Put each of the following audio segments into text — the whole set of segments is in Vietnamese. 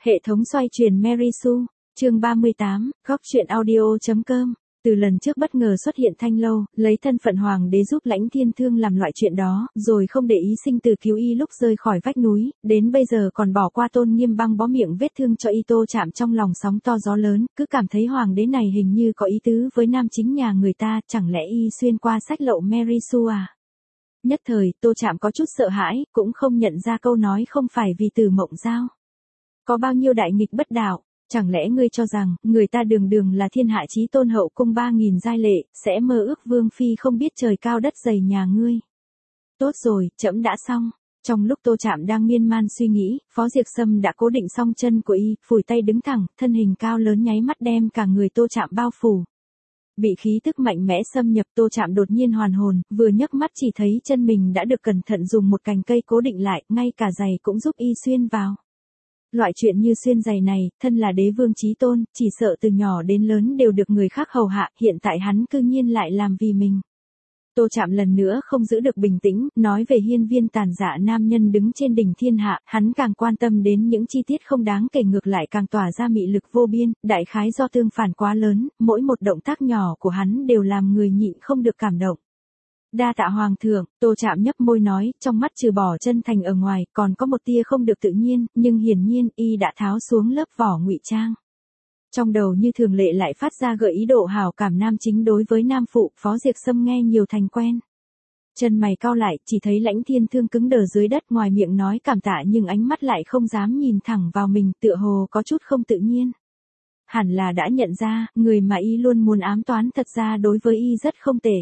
Hệ thống xoay chuyển Merisu, chương 38, góc truyện audio.com. Từ lần trước bất ngờ xuất hiện Thanh Lâu, lấy thân phận hoàng đế giúp Lãnh Thiên Thương làm loại chuyện đó, rồi không để ý sinh tử cứu y lúc rơi khỏi vách núi, đến bây giờ còn bỏ qua Tôn Nghiêm băng bó miệng vết thương cho y. Tô Trạm trong lòng sóng to gió lớn, cứ cảm thấy hoàng đế này hình như có ý tứ với nam chính nhà người ta, chẳng lẽ y xuyên qua sách lậu Merisu à? Nhất thời, Tô Trạm có chút sợ hãi, cũng không nhận ra câu nói không phải vì Từ Mộng Giao. Có bao nhiêu đại nghịch bất đạo, chẳng lẽ ngươi cho rằng, người ta đường đường là thiên hạ chí tôn hậu cung 3000 giai lệ, sẽ mơ ước vương phi không biết trời cao đất dày nhà ngươi. Tốt rồi, trẫm đã xong. Trong lúc Tô Trạm đang miên man suy nghĩ, Phó Diệp Sâm đã cố định xong chân của y, phủi tay đứng thẳng, thân hình cao lớn nháy mắt đem cả người Tô Trạm bao phủ. Bị khí tức mạnh mẽ xâm nhập, Tô Trạm đột nhiên hoàn hồn, vừa nhấc mắt chỉ thấy chân mình đã được cẩn thận dùng một cành cây cố định lại, ngay cả giày cũng giúp y xuyên vào. Loại chuyện như xuyên giày này, thân là đế vương chí tôn, chỉ sợ từ nhỏ đến lớn đều được người khác hầu hạ, hiện tại hắn cư nhiên lại làm vì mình. Tô Trạm lần nữa không giữ được bình tĩnh, nói về hiên viên tàn dạ nam nhân đứng trên đỉnh thiên hạ, hắn càng quan tâm đến những chi tiết không đáng kể, ngược lại càng tỏa ra mị lực vô biên, đại khái do tương phản quá lớn, mỗi một động tác nhỏ của hắn đều làm người nhịn không được cảm động. Đa tạ hoàng thượng, Tô Trạm nhấp môi nói, trong mắt trừ bỏ chân thành ở ngoài, còn có một tia không được tự nhiên, nhưng hiển nhiên, y đã tháo xuống lớp vỏ ngụy trang. Trong đầu như thường lệ lại phát ra gợi ý độ hảo cảm nam chính đối với nam phụ, Phó Diệp Sâm nghe nhiều thành quen. Chân mày cau lại, chỉ thấy Lãnh Thiên Thương cứng đờ dưới đất, ngoài miệng nói cảm tạ nhưng ánh mắt lại không dám nhìn thẳng vào mình, tựa hồ có chút không tự nhiên. Hẳn là đã nhận ra, người mà y luôn muốn ám toán thật ra đối với y rất không tệ.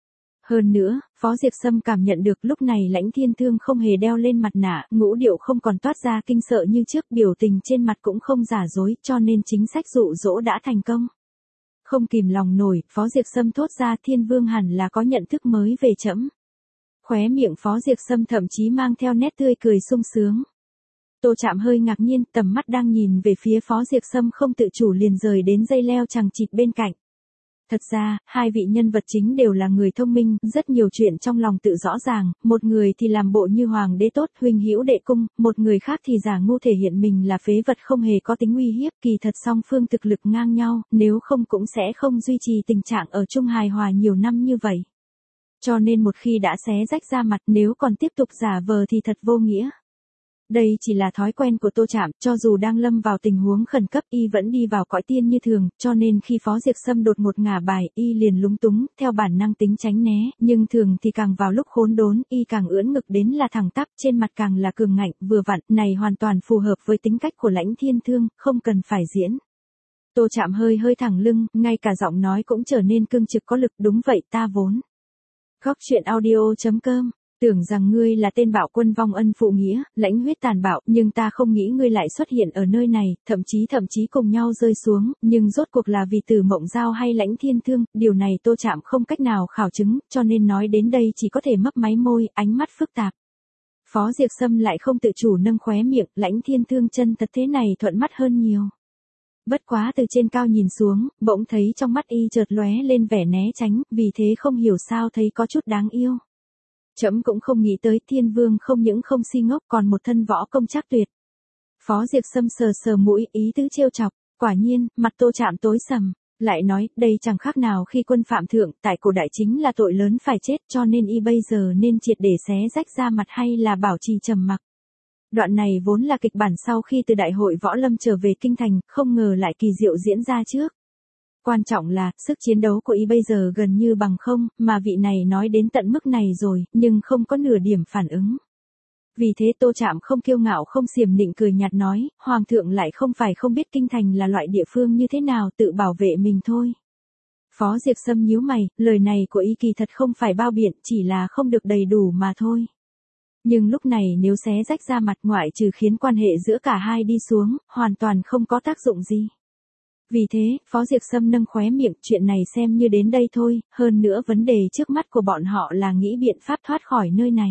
Hơn nữa, Phó Diệp Sâm cảm nhận được lúc này Lãnh Thiên Thương không hề đeo lên mặt nạ, ngũ điệu không còn toát ra kinh sợ như trước, biểu tình trên mặt cũng không giả dối, cho nên chính sách dụ dỗ đã thành công. Không kìm lòng nổi, Phó Diệp Sâm thốt ra, Thiên Vương hẳn là có nhận thức mới về trẫm. Khóe miệng Phó Diệp Sâm thậm chí mang theo nét tươi cười sung sướng. Tô Trạm hơi ngạc nhiên, tầm mắt đang nhìn về phía Phó Diệp Sâm không tự chủ liền rời đến dây leo chằng chịt bên cạnh. Thật ra, hai vị nhân vật chính đều là người thông minh, rất nhiều chuyện trong lòng tự rõ ràng, một người thì làm bộ như hoàng đế tốt, huynh hữu đệ cung, một người khác thì giả ngu thể hiện mình là phế vật không hề có tính uy hiếp, kỳ thật song phương thực lực ngang nhau, nếu không cũng sẽ không duy trì tình trạng ở chung hài hòa nhiều năm như vậy. Cho nên một khi đã xé rách ra mặt, nếu còn tiếp tục giả vờ thì thật vô nghĩa. Đây chỉ là thói quen của Tô Trạm, cho dù đang lâm vào tình huống khẩn cấp y vẫn đi vào cõi tiên như thường, cho nên khi Phó Diệp Sâm đột ngột ngả bài, y liền lúng túng, theo bản năng tính tránh né, nhưng thường thì càng vào lúc khốn đốn, y càng ưỡn ngực đến là thẳng tắp, trên mặt càng là cường ngạnh, vừa vặn, này hoàn toàn phù hợp với tính cách của Lãnh Thiên Thương, không cần phải diễn. Tô Trạm hơi thẳng lưng, ngay cả giọng nói cũng trở nên cương trực có lực, đúng vậy, ta vốn. Góc truyện audio.com. Tưởng rằng ngươi là tên bạo quân vong ân phụ nghĩa, lãnh huyết tàn bạo, nhưng ta không nghĩ ngươi lại xuất hiện ở nơi này, thậm chí cùng nhau rơi xuống, nhưng rốt cuộc là vì Từ Mộng Giao hay Lãnh Thiên Thương, điều này Tô Trạm không cách nào khảo chứng, cho nên nói đến đây chỉ có thể mấp máy môi, ánh mắt phức tạp. Phó Diệp Sâm lại không tự chủ nâng khóe miệng, Lãnh Thiên Thương chân thật thế này thuận mắt hơn nhiều. Bất quá từ trên cao nhìn xuống, bỗng thấy trong mắt y chợt lóe lên vẻ né tránh, vì thế không hiểu sao thấy có chút đáng yêu. Trẫm cũng không nghĩ tới Thiên Vương không những không si ngốc còn một thân võ công trác tuyệt. Phó Diệp Sâm sờ mũi, ý tứ trêu chọc, quả nhiên, mặt Tô Trạm tối sầm, lại nói, đây chẳng khác nào khi quân phạm thượng, tại cổ đại chính là tội lớn phải chết, cho nên y bây giờ nên triệt để xé rách ra mặt hay là bảo trì trầm mặc. Đoạn này vốn là kịch bản sau khi từ đại hội võ lâm trở về kinh thành, không ngờ lại kỳ diệu diễn ra trước. Quan trọng là, sức chiến đấu của y bây giờ gần như bằng không, mà vị này nói đến tận mức này rồi, nhưng không có nửa điểm phản ứng. Vì thế Tô Trạm không kiêu ngạo không xiểm nịnh cười nhạt nói, Hoàng thượng lại không phải không biết kinh thành là loại địa phương như thế nào, tự bảo vệ mình thôi. Phó Diệp Sâm nhíu mày, lời này của y kỳ thật không phải bao biện, chỉ là không được đầy đủ mà thôi. Nhưng lúc này nếu xé rách ra mặt ngoại trừ khiến quan hệ giữa cả hai đi xuống, hoàn toàn không có tác dụng gì. Vì thế, Phó Diệp Sâm nâng khóe miệng, chuyện này xem như đến đây thôi, hơn nữa vấn đề trước mắt của bọn họ là nghĩ biện pháp thoát khỏi nơi này.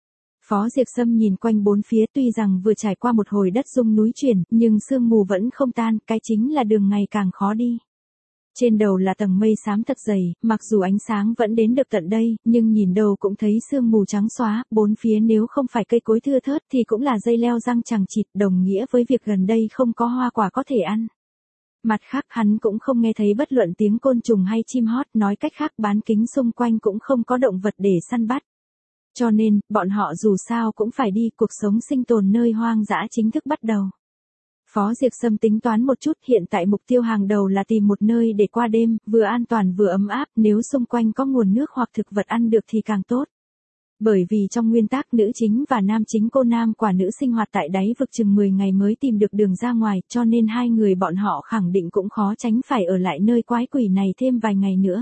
Phó Diệp Sâm nhìn quanh bốn phía, tuy rằng vừa trải qua một hồi đất rung núi chuyển, nhưng sương mù vẫn không tan, cái chính là đường ngày càng khó đi. Trên đầu là tầng mây xám thật dày, mặc dù ánh sáng vẫn đến được tận đây, nhưng nhìn đâu cũng thấy sương mù trắng xóa, bốn phía nếu không phải cây cối thưa thớt thì cũng là dây leo răng chằng chịt, đồng nghĩa với việc gần đây không có hoa quả có thể ăn. Mặt khác hắn cũng không nghe thấy bất luận tiếng côn trùng hay chim hót, nói cách khác bán kính xung quanh cũng không có động vật để săn bắt. Cho nên, bọn họ dù sao cũng phải đi, cuộc sống sinh tồn nơi hoang dã chính thức bắt đầu. Phó Diệp Sâm tính toán một chút, hiện tại mục tiêu hàng đầu là tìm một nơi để qua đêm, vừa an toàn vừa ấm áp, nếu xung quanh có nguồn nước hoặc thực vật ăn được thì càng tốt. Bởi vì trong nguyên tắc nữ chính và nam chính cô nam quả nữ sinh hoạt tại đáy vực chừng 10 ngày mới tìm được đường ra ngoài, cho nên hai người bọn họ khẳng định cũng khó tránh phải ở lại nơi quái quỷ này thêm vài ngày nữa.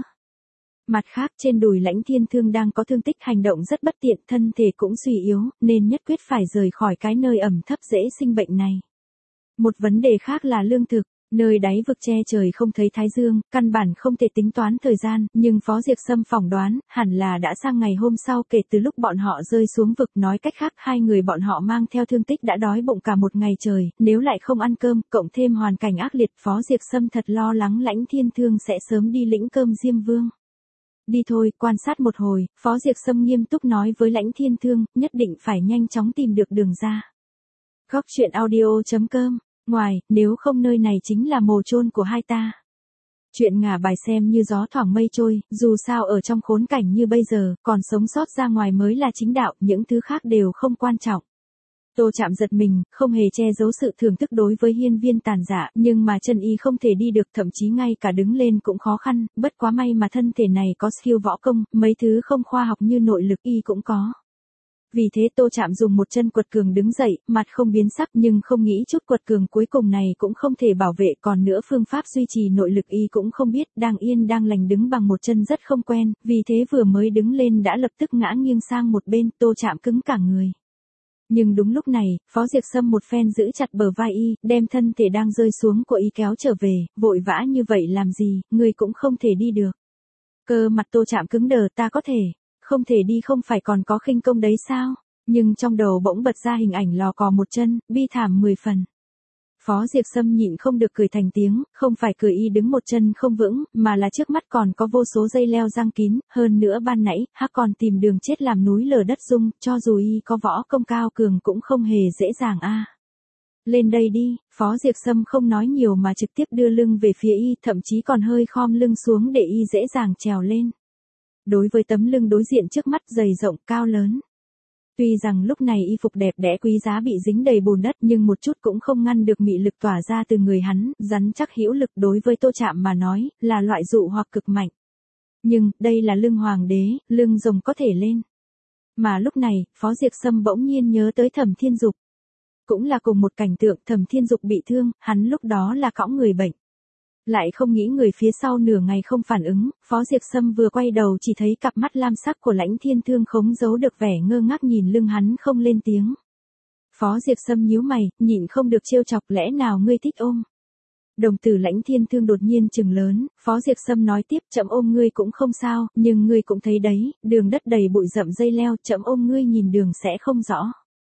Mặt khác trên đùi Lãnh Thiên Thương đang có thương tích, hành động rất bất tiện, thân thể cũng suy yếu, nên nhất quyết phải rời khỏi cái nơi ẩm thấp dễ sinh bệnh này. Một vấn đề khác là lương thực, nơi đáy vực che trời không thấy thái dương, căn bản không thể tính toán thời gian, nhưng Phó Diệp Sâm phỏng đoán, hẳn là đã sang ngày hôm sau kể từ lúc bọn họ rơi xuống vực, nói cách khác hai người bọn họ mang theo thương tích đã đói bụng cả một ngày trời, nếu lại không ăn cơm, cộng thêm hoàn cảnh ác liệt, Phó Diệp Sâm thật lo lắng Lãnh Thiên Thương sẽ sớm đi lĩnh cơm Diêm Vương. Đi thôi, quan sát một hồi, Phó Diệp Sâm nghiêm túc nói với Lãnh Thiên Thương, nhất định phải nhanh chóng tìm được đường ra. Góc truyện audio.com. Ngoài, nếu không nơi này chính là mồ chôn của hai ta. Chuyện ngả bài xem như gió thoảng mây trôi, dù sao ở trong khốn cảnh như bây giờ, còn sống sót ra ngoài mới là chính đạo, những thứ khác đều không quan trọng. Tô Trạm giật mình, không hề che giấu sự thưởng thức đối với hiên viên tàn dạ, nhưng mà chân y không thể đi được, thậm chí ngay cả đứng lên cũng khó khăn, bất quá may mà thân thể này có skill võ công, mấy thứ không khoa học như nội lực y cũng có. Vì thế Tô Trạm dùng một chân quật cường đứng dậy, mặt không biến sắc, nhưng không nghĩ chút quật cường cuối cùng này cũng không thể bảo vệ, còn nữa phương pháp duy trì nội lực y cũng không biết, đang yên đang lành đứng bằng một chân rất không quen, vì thế vừa mới đứng lên đã lập tức ngã nghiêng sang một bên, Tô Trạm cứng cả người. Nhưng đúng lúc này, Phó Diệp Sâm một phen giữ chặt bờ vai y, đem thân thể đang rơi xuống của y kéo trở về, vội vã như vậy làm gì, người cũng không thể đi được. Cơ mặt Tô Trạm cứng đờ, ta có thể. Không thể đi không phải còn có khinh công đấy sao? Nhưng trong đầu bỗng bật ra hình ảnh lò cò một chân, bi thảm 10 phần. Phó Diệp Sâm nhịn không được cười thành tiếng, không phải cười y đứng một chân không vững, mà là trước mắt còn có vô số dây leo giăng kín, hơn nữa ban nãy, hắc còn tìm đường chết làm núi lở đất rung, cho dù y có võ công cao cường cũng không hề dễ dàng a. Lên đây đi, Phó Diệp Sâm không nói nhiều mà trực tiếp đưa lưng về phía y, thậm chí còn hơi khom lưng xuống để y dễ dàng trèo lên. Đối với tấm lưng đối diện trước mắt dày rộng cao lớn. Tuy rằng lúc này y phục đẹp đẽ quý giá bị dính đầy bùn đất nhưng một chút cũng không ngăn được mị lực tỏa ra từ người hắn, rắn chắc hữu lực đối với Tô Trạm mà nói, là loại dụ hoặc cực mạnh. Nhưng, đây là lưng hoàng đế, lưng rồng có thể lên. Mà lúc này, Phó Diệp Sâm bỗng nhiên nhớ tới Thẩm Thiên Dục. Cũng là cùng một cảnh tượng, Thẩm Thiên Dục bị thương, hắn lúc đó là cõng người bệnh. Lại không nghĩ người phía sau nửa ngày không phản ứng, Phó Diệp Sâm vừa quay đầu chỉ thấy cặp mắt lam sắc của Lãnh Thiên Thương không giấu được vẻ ngơ ngác nhìn lưng hắn không lên tiếng. Phó Diệp Sâm nhíu mày, nhịn không được trêu chọc, lẽ nào ngươi thích ôm? Đồng tử Lãnh Thiên Thương đột nhiên trừng lớn, Phó Diệp Sâm nói tiếp, chậm ôm ngươi cũng không sao, nhưng ngươi cũng thấy đấy, đường đất đầy bụi rậm dây leo, chậm ôm ngươi nhìn đường sẽ không rõ.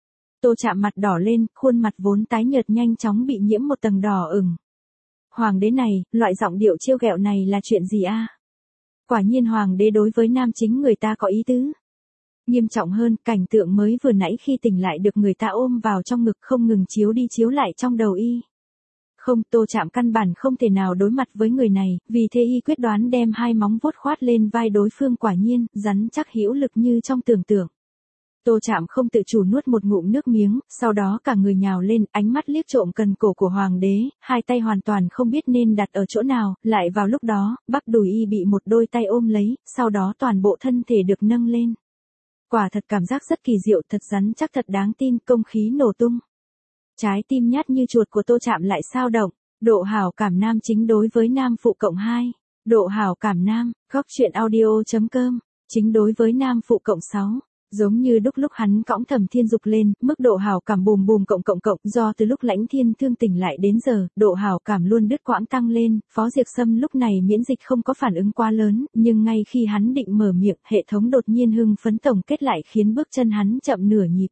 Tô Trạm mặt đỏ lên, khuôn mặt vốn tái nhợt nhanh chóng bị nhiễm một tầng đỏ ửng. Hoàng đế này, loại giọng điệu trêu ghẹo này là chuyện gì a? Quả nhiên hoàng đế đối với nam chính người ta có ý tứ. Nghiêm trọng hơn, cảnh tượng mới vừa nãy khi tỉnh lại được người ta ôm vào trong ngực không ngừng chiếu đi chiếu lại trong đầu y. Không, Tô Trạm căn bản không thể nào đối mặt với người này, vì thế y quyết đoán đem hai móng vuốt khoát lên vai đối phương, quả nhiên, rắn chắc hữu lực như trong tưởng tượng. Tô Trạm không tự chủ nuốt một ngụm nước miếng, sau đó cả người nhào lên, ánh mắt liếc trộm cần cổ của hoàng đế, hai tay hoàn toàn không biết nên đặt ở chỗ nào, lại vào lúc đó, bắp đùi y bị một đôi tay ôm lấy, sau đó toàn bộ thân thể được nâng lên. Quả thật cảm giác rất kỳ diệu, thật rắn chắc, thật đáng tin, không khí nổ tung. Trái tim nhát như chuột của Tô Trạm lại xao động, độ hảo cảm nam chính đối với nam phụ cộng 2, độ hảo cảm nam, góc truyện audio.com, chính đối với nam phụ cộng 6. Giống như đúc lúc hắn cõng Thẩm Thiên Dục lên, mức độ hảo cảm bùm bùm cộng, do từ lúc Lãnh Thiên Thương tỉnh lại đến giờ, độ hảo cảm luôn đứt quãng tăng lên, Phó Diệp Sâm lúc này miễn dịch không có phản ứng quá lớn, nhưng ngay khi hắn định mở miệng, hệ thống đột nhiên hưng phấn tổng kết lại khiến bước chân hắn chậm nửa nhịp.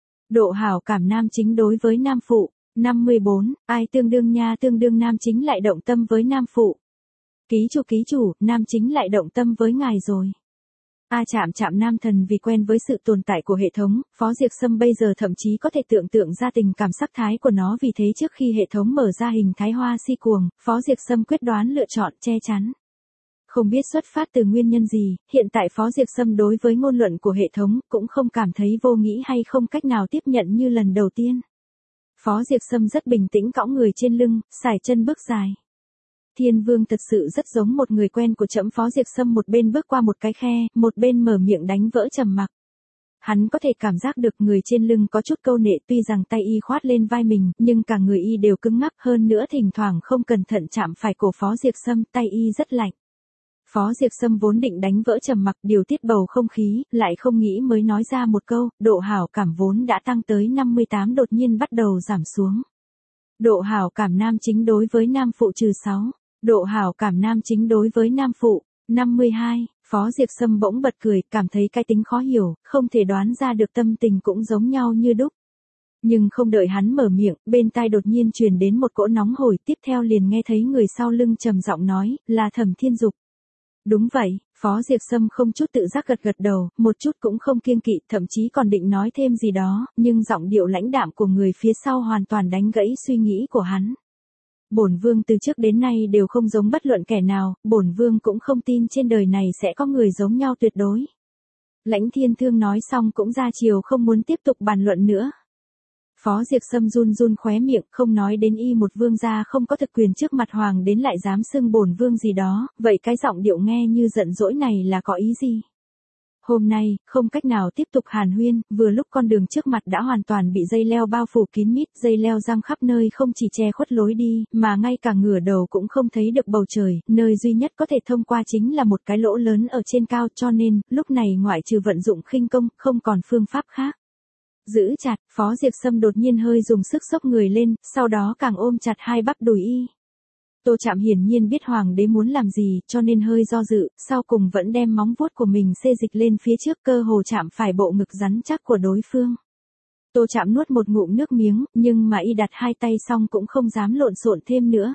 Độ hảo cảm nam chính đối với nam phụ, 54, ai tương đương nha, tương đương nam chính lại động tâm với nam phụ. Ký chủ, nam chính lại động tâm với ngài rồi. Chạm nam thần vì quen với sự tồn tại của hệ thống, Phó Diệp Sâm bây giờ thậm chí có thể tưởng tượng ra tình cảm sắc thái của nó, vì thế trước khi hệ thống mở ra hình thái hoa si cuồng, Phó Diệp Sâm quyết đoán lựa chọn che chắn. Không biết xuất phát từ nguyên nhân gì, hiện tại Phó Diệp Sâm đối với ngôn luận của hệ thống cũng không cảm thấy vô nghĩ hay không cách nào tiếp nhận như lần đầu tiên. Phó Diệp Sâm rất bình tĩnh cõng người trên lưng, sải chân bước dài. Thiên Vương thật sự rất giống một người quen của trẫm. Phó Diệp Sâm một bên bước qua một cái khe, một bên mở miệng đánh vỡ trầm mặc. Hắn có thể cảm giác được người trên lưng có chút câu nệ, tuy rằng tay y khoát lên vai mình, nhưng cả người y đều cứng ngắc, hơn nữa thỉnh thoảng không cẩn thận chạm phải cổ Phó Diệp Sâm, tay y rất lạnh. Phó Diệp Sâm vốn định đánh vỡ trầm mặc, điều tiết bầu không khí, lại không nghĩ mới nói ra một câu, độ hảo cảm vốn đã tăng tới 58 đột nhiên bắt đầu giảm xuống. Độ hảo cảm nam chính đối với nam phụ trừ 6. Độ hảo cảm nam chính đối với nam phụ, 52. Phó Diệp Sâm bỗng bật cười, cảm thấy cái tính khó hiểu, không thể đoán ra được tâm tình cũng giống nhau như đúc. Nhưng không đợi hắn mở miệng, bên tai đột nhiên truyền đến một cỗ nóng hổi, tiếp theo liền nghe thấy người sau lưng trầm giọng nói, là Thẩm Thiên Dục. Đúng vậy, Phó Diệp Sâm không chút tự giác gật đầu, một chút cũng không kiêng kỵ, thậm chí còn định nói thêm gì đó, nhưng giọng điệu lãnh đạm của người phía sau hoàn toàn đánh gãy suy nghĩ của hắn. Bổn vương từ trước đến nay đều không giống bất luận kẻ nào, bổn vương cũng không tin trên đời này sẽ có người giống nhau tuyệt đối. Lãnh Thiên Thương nói xong cũng ra chiều không muốn tiếp tục bàn luận nữa. Phó Diệp Sâm run run khóe miệng, không nói đến y một vương gia không có thực quyền trước mặt hoàng đến lại dám xưng bổn vương gì đó, vậy cái giọng điệu nghe như giận dỗi này là có ý gì? Hôm nay, không cách nào tiếp tục hàn huyên, vừa lúc con đường trước mặt đã hoàn toàn bị dây leo bao phủ kín mít, dây leo giăng khắp nơi không chỉ che khuất lối đi, mà ngay cả ngửa đầu cũng không thấy được bầu trời, nơi duy nhất có thể thông qua chính là một cái lỗ lớn ở trên cao, cho nên, lúc này ngoại trừ vận dụng khinh công, không còn phương pháp khác. Giữ chặt, Phó Diệp Sâm đột nhiên hơi dùng sức xốc người lên, sau đó càng ôm chặt hai bắp đùi y. Tô Trạm hiển nhiên biết hoàng đế muốn làm gì, cho nên hơi do dự, sau cùng vẫn đem móng vuốt của mình xê dịch lên phía trước, cơ hồ chạm phải bộ ngực rắn chắc của đối phương. Tô Trạm nuốt một ngụm nước miếng, nhưng mà y đặt hai tay xong cũng không dám lộn xộn thêm nữa.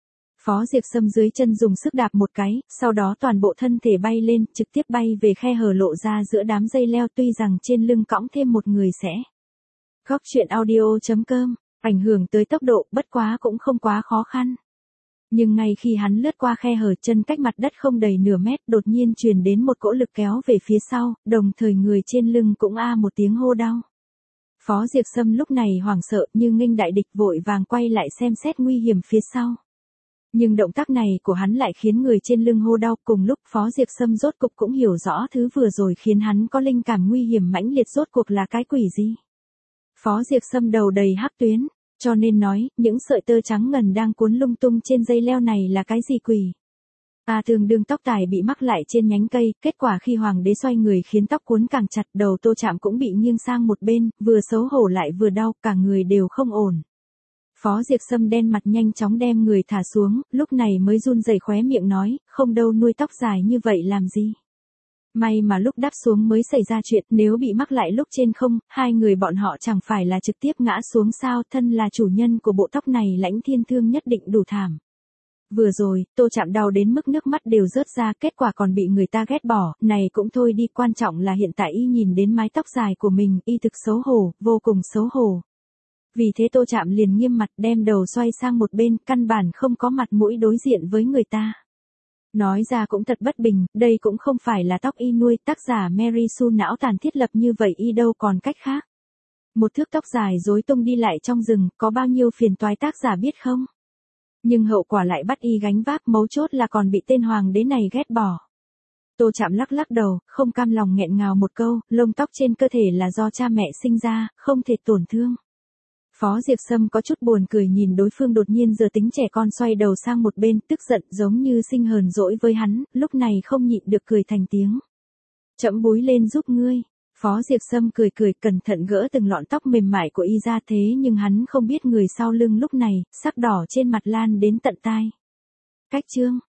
Phó Diệp Sâm dưới chân dùng sức đạp một cái, sau đó toàn bộ thân thể bay lên, trực tiếp bay về khe hở lộ ra giữa đám dây leo, tuy rằng trên lưng cõng thêm một người sẽ. Góc truyện audio.com, ảnh hưởng tới tốc độ, bất quá cũng không quá khó khăn. Nhưng ngay khi hắn lướt qua khe hở, chân cách mặt đất không đầy nửa mét, đột nhiên truyền đến một cỗ lực kéo về phía sau, đồng thời người trên lưng cũng một tiếng hô đau. Phó Diệp Sâm lúc này hoảng sợ như nghênh đại địch, vội vàng quay lại xem xét nguy hiểm phía sau. Nhưng động tác này của hắn lại khiến người trên lưng hô đau, cùng lúc Phó Diệp Sâm rốt cục cũng hiểu rõ thứ vừa rồi khiến hắn có linh cảm nguy hiểm mãnh liệt rốt cuộc là cái quỷ gì. Phó Diệp Sâm đầu đầy hắc tuyến, cho nên nói, những sợi tơ trắng ngần đang cuốn lung tung trên dây leo này là cái gì quỷ. Tương đương tóc tài bị mắc lại trên nhánh cây, kết quả khi hoàng đế xoay người khiến tóc cuốn càng chặt, đầu Tô Trạm cũng bị nghiêng sang một bên, vừa xấu hổ lại vừa đau, cả người đều không ổn. Phó Diệp Sâm đen mặt nhanh chóng đem người thả xuống, lúc này mới run rẩy khóe miệng nói, không đâu, nuôi tóc dài như vậy làm gì. May mà lúc đáp xuống mới xảy ra chuyện, nếu bị mắc lại lúc trên không, hai người bọn họ chẳng phải là trực tiếp ngã xuống sao, thân là chủ nhân của bộ tóc này Lãnh Thiên Thương nhất định đủ thảm. Vừa rồi, Tô Trạm đau đến mức nước mắt đều rớt ra, kết quả còn bị người ta ghét bỏ, này cũng thôi đi, quan trọng là hiện tại y nhìn đến mái tóc dài của mình, y thực xấu hổ, vô cùng xấu hổ. Vì thế Tô Trạm liền nghiêm mặt đem đầu xoay sang một bên, căn bản không có mặt mũi đối diện với người ta. Nói ra cũng thật bất bình, đây cũng không phải là tóc y nuôi, tác giả Mary Sue não tàn thiết lập như vậy y đâu còn cách khác. Một thước tóc dài rối tung đi lại trong rừng, có bao nhiêu phiền toái tác giả biết không? Nhưng hậu quả lại bắt y gánh vác, mấu chốt là còn bị tên hoàng đế này ghét bỏ. Tô Trạm lắc lắc đầu, không cam lòng nghẹn ngào một câu, lông tóc trên cơ thể là do cha mẹ sinh ra, không thể tổn thương. Phó Diệp Sâm có chút buồn cười nhìn đối phương đột nhiên giờ tính trẻ con xoay đầu sang một bên, tức giận giống như sinh hờn dỗi với hắn, lúc này không nhịn được cười thành tiếng. Trẫm búi lên giúp ngươi. Phó Diệp Sâm cười cười cẩn thận gỡ từng lọn tóc mềm mại của y ra, thế nhưng hắn không biết người sau lưng lúc này, sắc đỏ trên mặt lan đến tận tai. Cách chương.